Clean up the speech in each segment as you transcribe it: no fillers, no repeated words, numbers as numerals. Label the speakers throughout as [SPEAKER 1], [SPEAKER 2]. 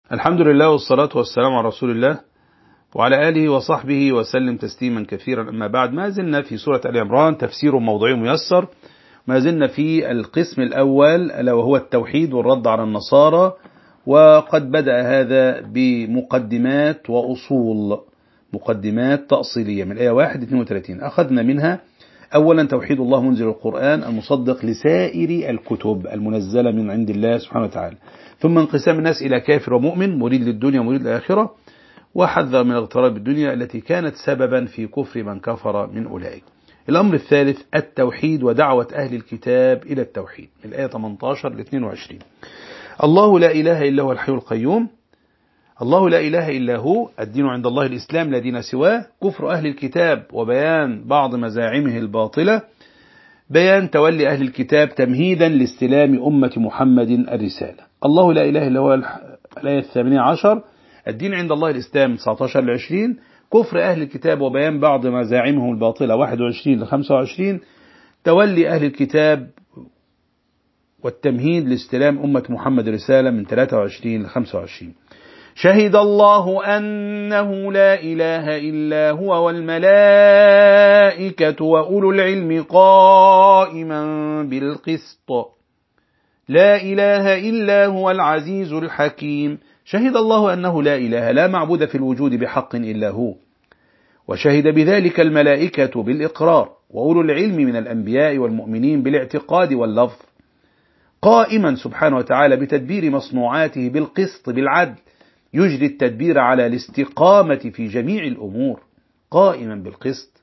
[SPEAKER 1] الحمد لله والصلاة والسلام على رسول الله وعلى آله وصحبه وسلم تسليما كثيرا. أما بعد، ما زلنا في سورة آل عمران، تفسير موضوعي ميسر. ما زلنا في القسم الأول ألا وهو التوحيد والرد على النصارى، وقد بدأ هذا بمقدمات وأصول، مقدمات تأصيلية من الآية 1-32. أخذنا منها أولا توحيد الله منزل القرآن المصدق لسائر الكتب المنزلة من عند الله سبحانه وتعالى، ثم انقسام الناس إلى كافر ومؤمن، مريد للدنيا ومريد للآخرة، وحذر من الاغترار بالدنيا التي كانت سببا في كفر من كفر من أولئك. الأمر الثالث التوحيد ودعوة أهل الكتاب إلى التوحيد، الآية 18-22. الله لا إله إلا هو الحي القيوم، الله لا إله إلا هو، الدين عند الله الإسلام لا دين سواه، كفر أهل الكتاب وبيان بعض مزاعمه الباطلة، بيان تولي أهل الكتاب تمهيدا لاستلام أمة محمد الرسالة. الله لا إله إلا هو الآية 18، الدين عند الله الإسلام 19-20، كفر أهل الكتاب وبيان بعض مزاعمه الباطلة 21-25، تولي أهل الكتاب والتمهيد لاستلام أمة محمد الرسالة من 23-25. شهد الله أنه لا إله إلا هو والملائكة وأولو العلم قائما بالقسط، لا إله إلا هو العزيز الحكيم. شهد الله أنه لا إله، لا معبود في الوجود بحق إلا هو، وشهد بذلك الملائكة بالإقرار، وأولو العلم من الأنبياء والمؤمنين بالاعتقاد واللفظ، قائما سبحانه وتعالى بتدبير مصنوعاته بالقسط بالعدل، يجري التدبير على الاستقامة في جميع الأمور، قائما بالقسط.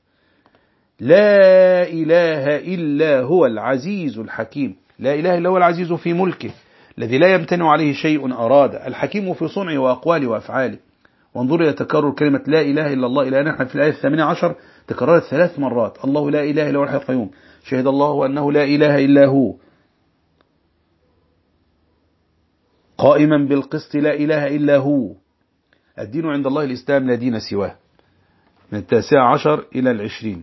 [SPEAKER 1] لا إله إلا هو العزيز الحكيم، لا إله إلا هو العزيز في ملكه الذي لا يمتنع عليه شيء أراد، الحكيم في صنعه وأقواله وأفعاله. وانظر إلى تكرر كلمة لا إله إلا الله إلى نحن في الآية 18 تكررت 3 مرات. الله لا إله إلا هو الحي القيوم، شهد الله أنه لا إله إلا هو، قائما بالقسط لا إله إلا هو، الدين عند الله الإسلام لا دين سواه، من 19-20.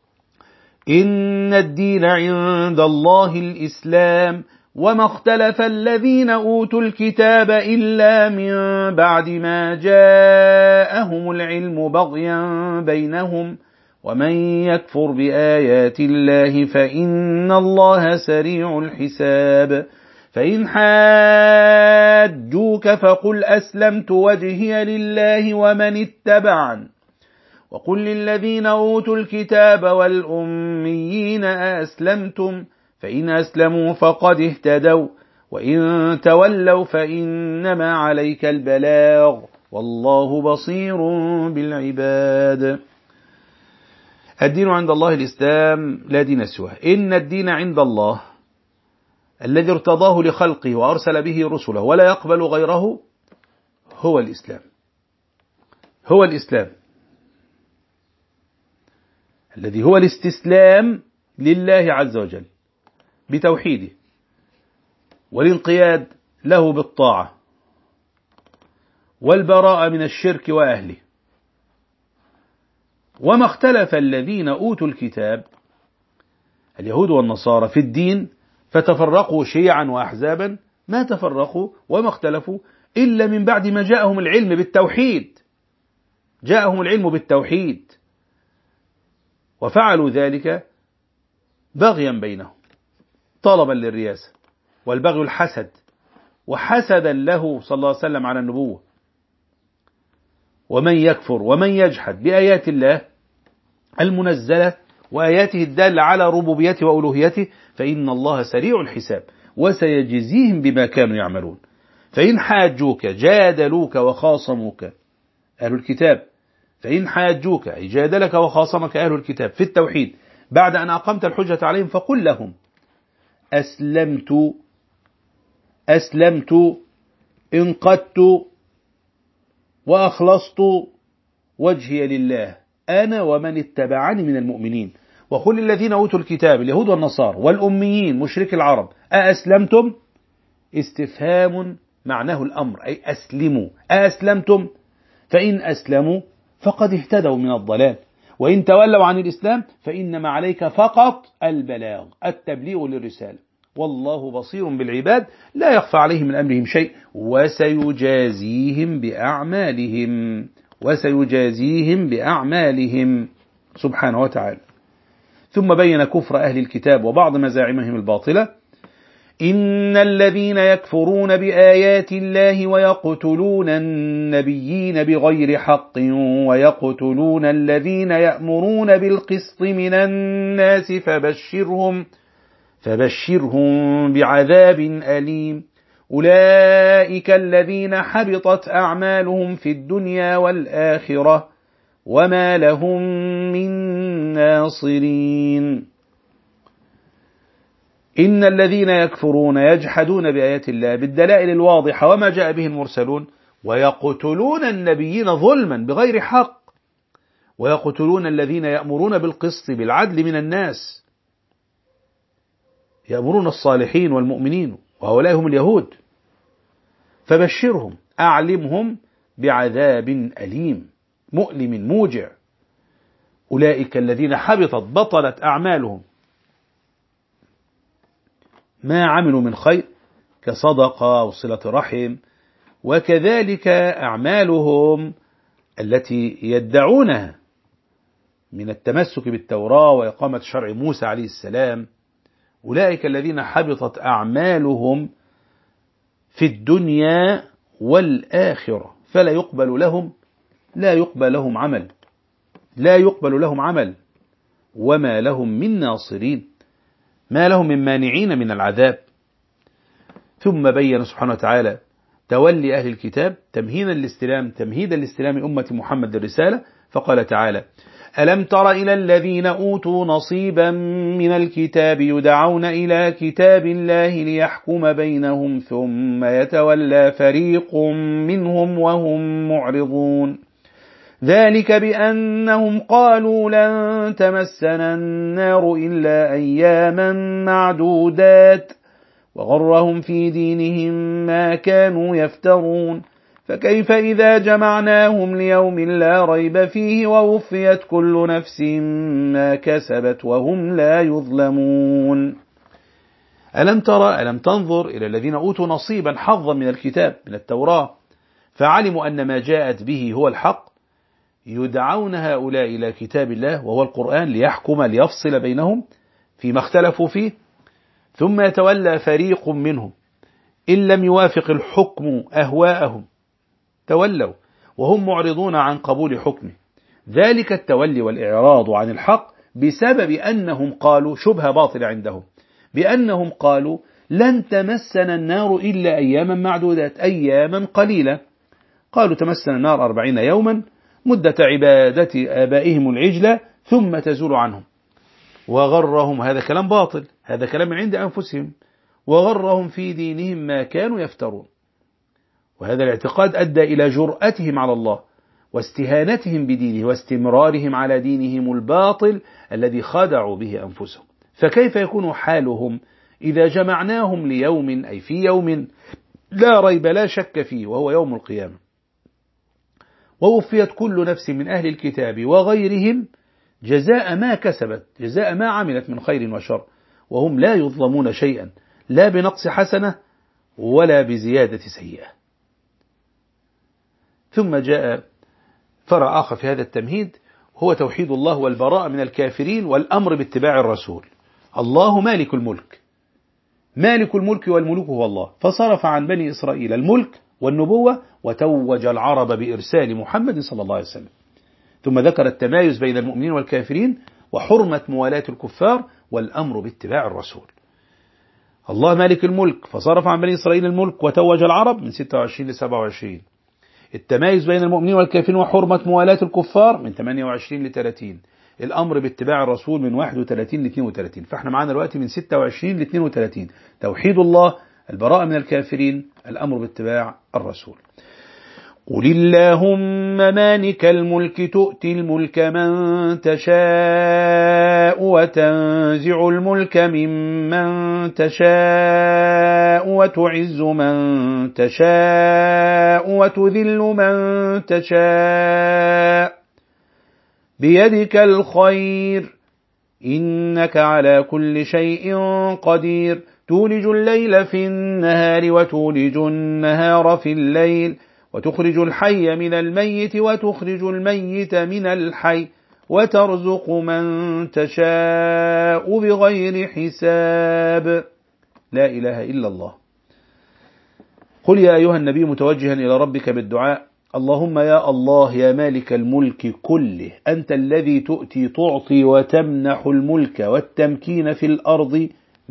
[SPEAKER 1] إن الدين عند الله الإسلام وما اختلف الذين أوتوا الكتاب إلا من بعد ما جاءهم العلم بغيا بينهم ومن يكفر بآيات الله فإن الله سريع الحساب. فإن حاجوك فقل أسلمت وجهي لله ومن اتبعن، وقل للذين أوتوا الكتاب والأميين أسلمتم، فإن أسلموا فقد اهتدوا وإن تولوا فإنما عليك البلاغ والله بصير بالعباد. الدين عند الله الإسلام لا دين سواه. إن الدين عند الله الذي ارتضاه لخلقه وأرسل به رسله ولا يقبل غيره هو الإسلام، هو الإسلام الذي هو الاستسلام لله عز وجل بتوحيده والانقياد له بالطاعة والبراءة من الشرك وأهله. وما اختلف الذين أوتوا الكتاب اليهود والنصارى في الدين فتفرقوا شيعا وأحزابا، ما تفرقوا وما اختلفوا إلا من بعد ما جاءهم العلم بالتوحيد، جاءهم العلم بالتوحيد، وفعلوا ذلك بغيا بينهم، طلبا للرياسة، والبغي الحسد، وحسدا له صلى الله عليه وسلم على النبوة. ومن يكفر ومن يجحد بآيات الله المنزلة وآياته الدالة على ربوبيته وألوهيته فإن الله سريع الحساب وسيجزيهم بما كانوا يعملون. فإن حاجوك جادلوك وخاصموك أهل الكتاب، فإن حاجوك أي جادلك وخاصمك أهل الكتاب في التوحيد بعد أن أقمت الحجة عليهم فقل لهم أسلمت انقدت وأخلصت وجهي لله أنا ومن اتبعني من المؤمنين. وقل للذين أوتوا الكتاب اليهود والنصارى والأميين مشرك العرب أأسلمتم، استفهام معناه الأمر أي أسلموا، أأسلمتم، فإن أسلموا فقد اهتدوا من الضلال وإن تولوا عن الإسلام فإنما عليك فقط البلاغ، التبليغ للرسالة، والله بصير بالعباد لا يخفى عليه من أمرهم شيء وسيجازيهم بأعمالهم سبحانه وتعالى. ثم بين كفر أهل الكتاب وبعض مزاعمهم الباطلة: إن الذين يكفرون بآيات الله ويقتلون النبيين بغير حق ويقتلون الذين يأمرون بالقسط من الناس فبشرهم بعذاب أليم أولئك الذين حبطت أعمالهم في الدنيا والآخرة وما لهم من ناصرين. إن الذين يكفرون يجحدون بآيات الله بالدلائل الواضحة وما جاء به المرسلون، ويقتلون النبيين ظلما بغير حق، ويقتلون الذين يأمرون بالقسط بالعدل من الناس، يأمرون الصالحين والمؤمنين، وهؤلاء هم اليهود. فبشرهم، أعلمهم بعذاب أليم مؤلم موجع. أولئك الذين بطلت أعمالهم، ما عملوا من خير كصدقة وصلة رحم، وكذلك أعمالهم التي يدعونها من التمسك بالتوراة وإقامة شرع موسى عليه السلام. أولئك الذين حبطت أعمالهم في الدنيا والآخرة فلا يقبل لهم عمل وما لهم من ناصرين، ما لهم من مانعين من العذاب. ثم بين سبحانه وتعالى تولي أهل الكتاب تمهيدا لاستلام أمة محمد الرسالة، فقال تعالى: ألم تر إلى الذين أوتوا نصيبا من الكتاب يدعون إلى كتاب الله ليحكم بينهم ثم يتولى فريق منهم وهم معرضون، ذلك بأنهم قالوا لن تمسنا النار إلا أياما معدودات وغرهم في دينهم ما كانوا يفترون، فكيف إذا جمعناهم ليوم لا ريب فيه ووفيت كل نفس ما كسبت وهم لا يظلمون. ألم تنظر إلى الذين أوتوا نصيبا حظا من الكتاب من التوراة فعلموا أن ما جاءت به هو الحق، يدعون هؤلاء إلى كتاب الله وهو القرآن ليفصل بينهم فيما اختلفوا فيه، ثم يتولى فريق منهم إن لم يوافق الحكم أهواءهم تولوا وهم معرضون عن قبول حكمه. ذلك التولي والإعراض عن الحق بسبب أنهم قالوا شبهة باطلة عندهم، بأنهم قالوا لن تمسنا النار إلا أياما معدودات، أياما قليلة. قالوا تمسنا النار 40 يوما مدة عبادة آبائهم العجلة ثم تزول عنهم، وغرهم، هذا كلام باطل، هذا كلام من عند أنفسهم، وغرهم في دينهم ما كانوا يفترون. وهذا الاعتقاد أدى إلى جرأتهم على الله واستهانتهم بدينه واستمرارهم على دينهم الباطل الذي خدعوا به أنفسهم. فكيف يكون حالهم إذا جمعناهم ليوم، أي في يوم لا ريب لا شك فيه وهو يوم القيامة، ووفيت كل نفس من أهل الكتاب وغيرهم جزاء ما كسبت، جزاء ما عملت من خير وشر، وهم لا يظلمون شيئا، لا بنقص حسنة ولا بزيادة سيئة. ثم جاء فرع آخر في هذا التمهيد، هو توحيد الله والبراءة من الكافرين والأمر باتباع الرسول. الله مالك الملك والملوك هو الله، فصرف عن بني إسرائيل الملك والنبوة وتوج العرب بإرسال محمد صلى الله عليه وسلم. ثم ذكر التمايز بين المؤمنين والكافرين وحرمة موالاة الكفار والأمر باتباع الرسول. الله مالك الملك فصرف عن بني إسرائيل الملك وتوج العرب من 26 ل 27. التمايز بين المؤمنين والكافرين وحرمة موالاة الكفار من 28 ل 30. الأمر باتباع الرسول من 31 ل 32. فاحنا معانا الوقت من 26 ل 32. توحيد الله، البراءة من الكافرين، الأمر باتباع الرسول. قل اللهم مالك الملك تؤتي الملك من تشاء وتنزع الملك ممن تشاء وتعز من تشاء وتذل من تشاء بيدك الخير إنك على كل شيء قدير تولج الليل في النهار وتولج النهار في الليل وتخرج الحي من الميت وتخرج الميت من الحي وترزق من تشاء بغير حساب. لا إله إلا الله. قل يا أيها النبي متوجها إلى ربك بالدعاء: اللهم يا الله يا مالك الملك كله، أنت الذي تعطي وتمنح الملك والتمكين في الأرض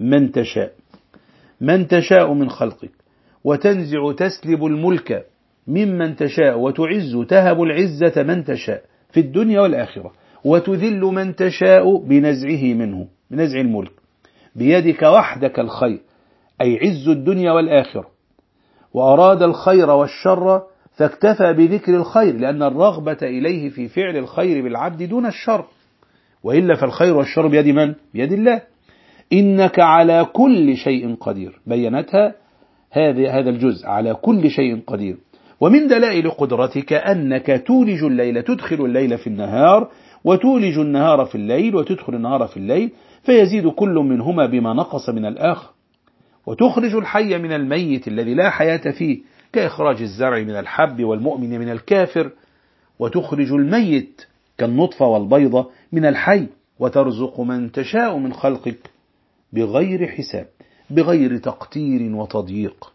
[SPEAKER 1] من تشاء من خلقك، وتنزع تسلب الملك ممن تشاء، وتعز تهب العزة من تشاء في الدنيا والآخرة، وتذل من تشاء بنزع الملك. بيدك وحدك الخير، أي عز الدنيا والآخرة، وأراد الخير والشر فاكتفى بذكر الخير، لأن الرغبة إليه في فعل الخير بالعبد دون الشر، وإلا فالخير والشر بيد من؟ بيد الله. إنك على كل شيء قدير، بينتها هذا الجزء: على كل شيء قدير. ومن دلائل قدرتك أنك تولج الليل، تدخل الليل في النهار، وتولج النهار في الليل، وتدخل النهار في الليل، فيزيد كل منهما بما نقص من الآخر. وتخرج الحي من الميت الذي لا حياة فيه، كإخراج الزرع من الحب والمؤمن من الكافر، وتخرج الميت كالنطفة والبيضة من الحي، وترزق من تشاء من خلقك بغير حساب، بغير تقتير وتضييق.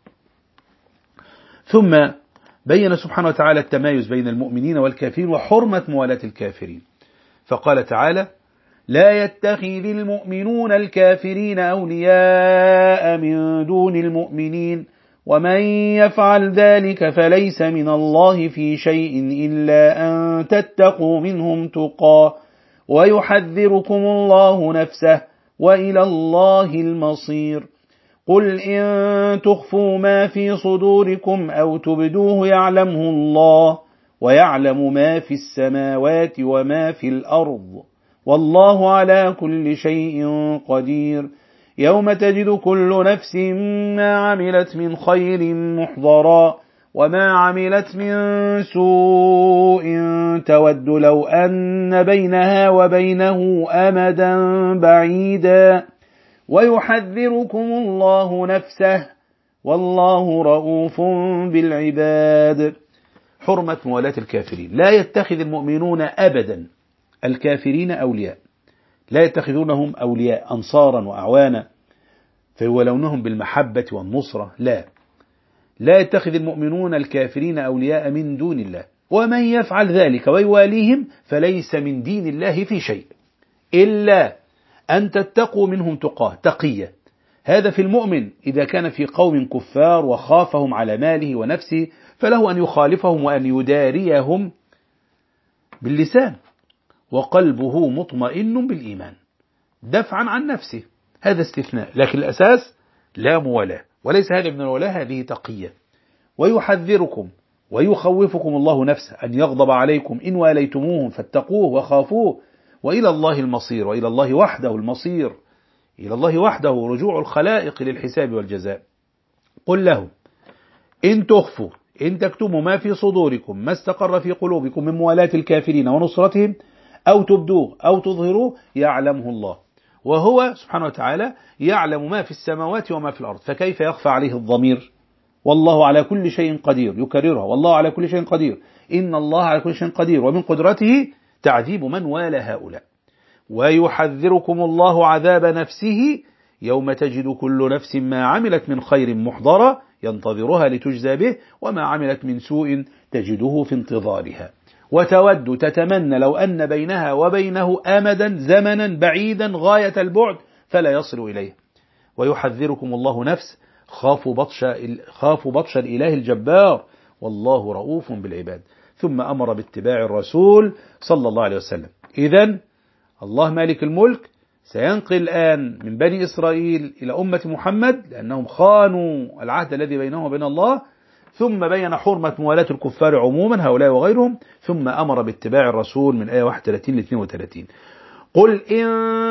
[SPEAKER 1] ثم بين سبحانه وتعالى التمايز بين المؤمنين والكافرين وحرمة موالاة الكافرين، فقال تعالى: لا يتخذ المؤمنون الكافرين أولياء من دون المؤمنين ومن يفعل ذلك فليس من الله في شيء إلا أن تتقوا منهم تقى ويحذركم الله نفسه وإلى الله المصير. قل إن تخفوا ما في صدوركم أو تبدوه يعلمه الله ويعلم ما في السماوات وما في الأرض والله على كل شيء قدير. يوم تجد كل نفس ما عملت من خير محضرا وما عملت من سوء تود لو أن بينها وبينه أمدا بعيدا ويحذركم الله نفسه والله رؤوف بالعباد. حرمة موالاة الكافرين. لا يتخذ المؤمنون أبدا الكافرين أولياء، لا يتخذونهم أولياء أنصارا وأعوانا فيولونهم بالمحبة والنصرة، لا يتخذ المؤمنون الكافرين أولياء من دون الله، ومن يفعل ذلك ويواليهم فليس من دين الله في شيء إلا أن تتقوا منهم تقية. هذا في المؤمن إذا كان في قوم كفار وخافهم على ماله ونفسه فله أن يخالفهم وأن يداريهم باللسان وقلبه مطمئن بالإيمان دفعا عن نفسه، هذا استثناء، لكن الأساس لا موالاة، وليس هذا من الولاة، هذه تقية. ويحذركم ويخوفكم الله نفسه أن يغضب عليكم إن واليتموهم فاتقوه وخافوه وإلى الله المصير، وإلى الله وحده المصير، إلى الله وحده رجوع الخلائق للحساب والجزاء. قل له إن تخفوا إن تكتموا ما في صدوركم ما استقر في قلوبكم من موالاة الكافرين ونصرتهم أو تبدوه أو تظهروه يعلمه الله، وهو سبحانه وتعالى يعلم ما في السماوات وما في الأرض، فكيف يخفى عليه الضمير؟ والله على كل شيء قدير، يكررها: والله على كل شيء قدير، إن الله على كل شيء قدير، ومن قدرته تعذيب من والى هؤلاء. ويحذركم الله عذاب نفسه يوم تجد كل نفس ما عملت من خير محضرة ينتظرها لتجزى به وما عملت من سوء تجده في انتظارها وتود تتمنى لو أن بينها وبينه أمدا زمنا بعيدا غاية البعد فلا يصل إليه. ويحذركم الله نفس خافوا بطش الإله الجبار والله رؤوف بالعباد. ثم أمر باتباع الرسول صلى الله عليه وسلم. إذن الله مالك الملك سينقل الآن من بني إسرائيل إلى أمة محمد لأنهم خانوا العهد الذي بينهم وبين الله، ثم بين حرمة موالاة الكفار عموما هؤلاء وغيرهم، ثم أمر باتباع الرسول من آية 31 ل 32. قل إن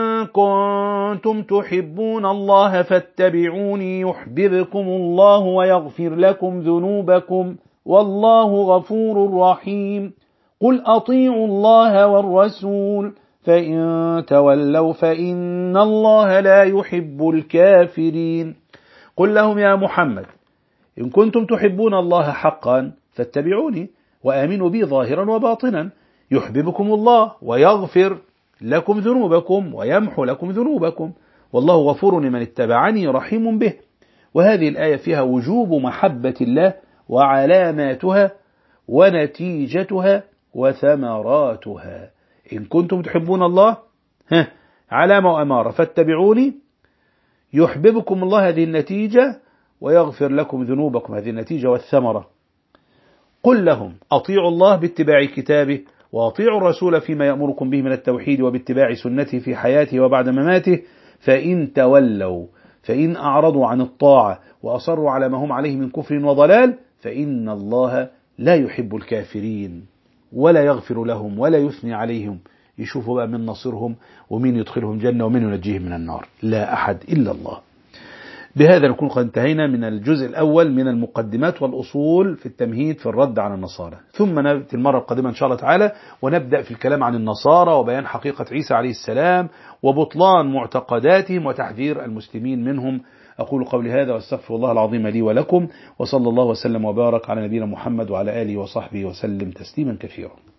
[SPEAKER 1] كنتم تحبون الله فاتبعوني يحببكم الله ويغفر لكم ذنوبكم والله غفور رحيم. قل أطيعوا الله والرسول فإن تولوا فإن الله لا يحب الكافرين. قل لهم يا محمد إن كنتم تحبون الله حقا فاتبعوني وآمنوا بي ظاهرا وباطنا يحببكم الله ويغفر لكم ذنوبكم ويمحو لكم ذنوبكم والله غفور لمن اتبعني رحيم به. وهذه الآية فيها وجوب محبة الله وعلاماتها ونتيجتها وثمراتها. إن كنتم تحبون الله علامة وأمارة فاتبعوني يحببكم الله هذه النتيجة ويغفر لكم ذنوبكم هذه النتيجة والثمرة. قل لهم أطيعوا الله باتباع كتابه وأطيعوا الرسول فيما يأمركم به من التوحيد وباتباع سنته في حياته وبعد مماته فإن تولوا فإن أعرضوا عن الطاعة وأصروا على ما هم عليه من كفر وضلال فإن الله لا يحب الكافرين ولا يغفر لهم ولا يثني عليهم. يشوفوا بقى من نصرهم ومين يدخلهم جنة ومين ينجيهم من النار، لا أحد إلا الله. بهذا نكون قد انتهينا من الجزء الأول من المقدمات والأصول في التمهيد في الرد على النصارى، ثم نأتي المرة القادمة إن شاء الله تعالى ونبدأ في الكلام عن النصارى وبيان حقيقة عيسى عليه السلام وبطلان معتقداتهم وتحذير المسلمين منهم. أقول قولي هذا واستغفر الله العظيم لي ولكم، وصلى الله وسلم وبارك على نبينا محمد وعلى آله وصحبه وسلم تسليما كثيرا.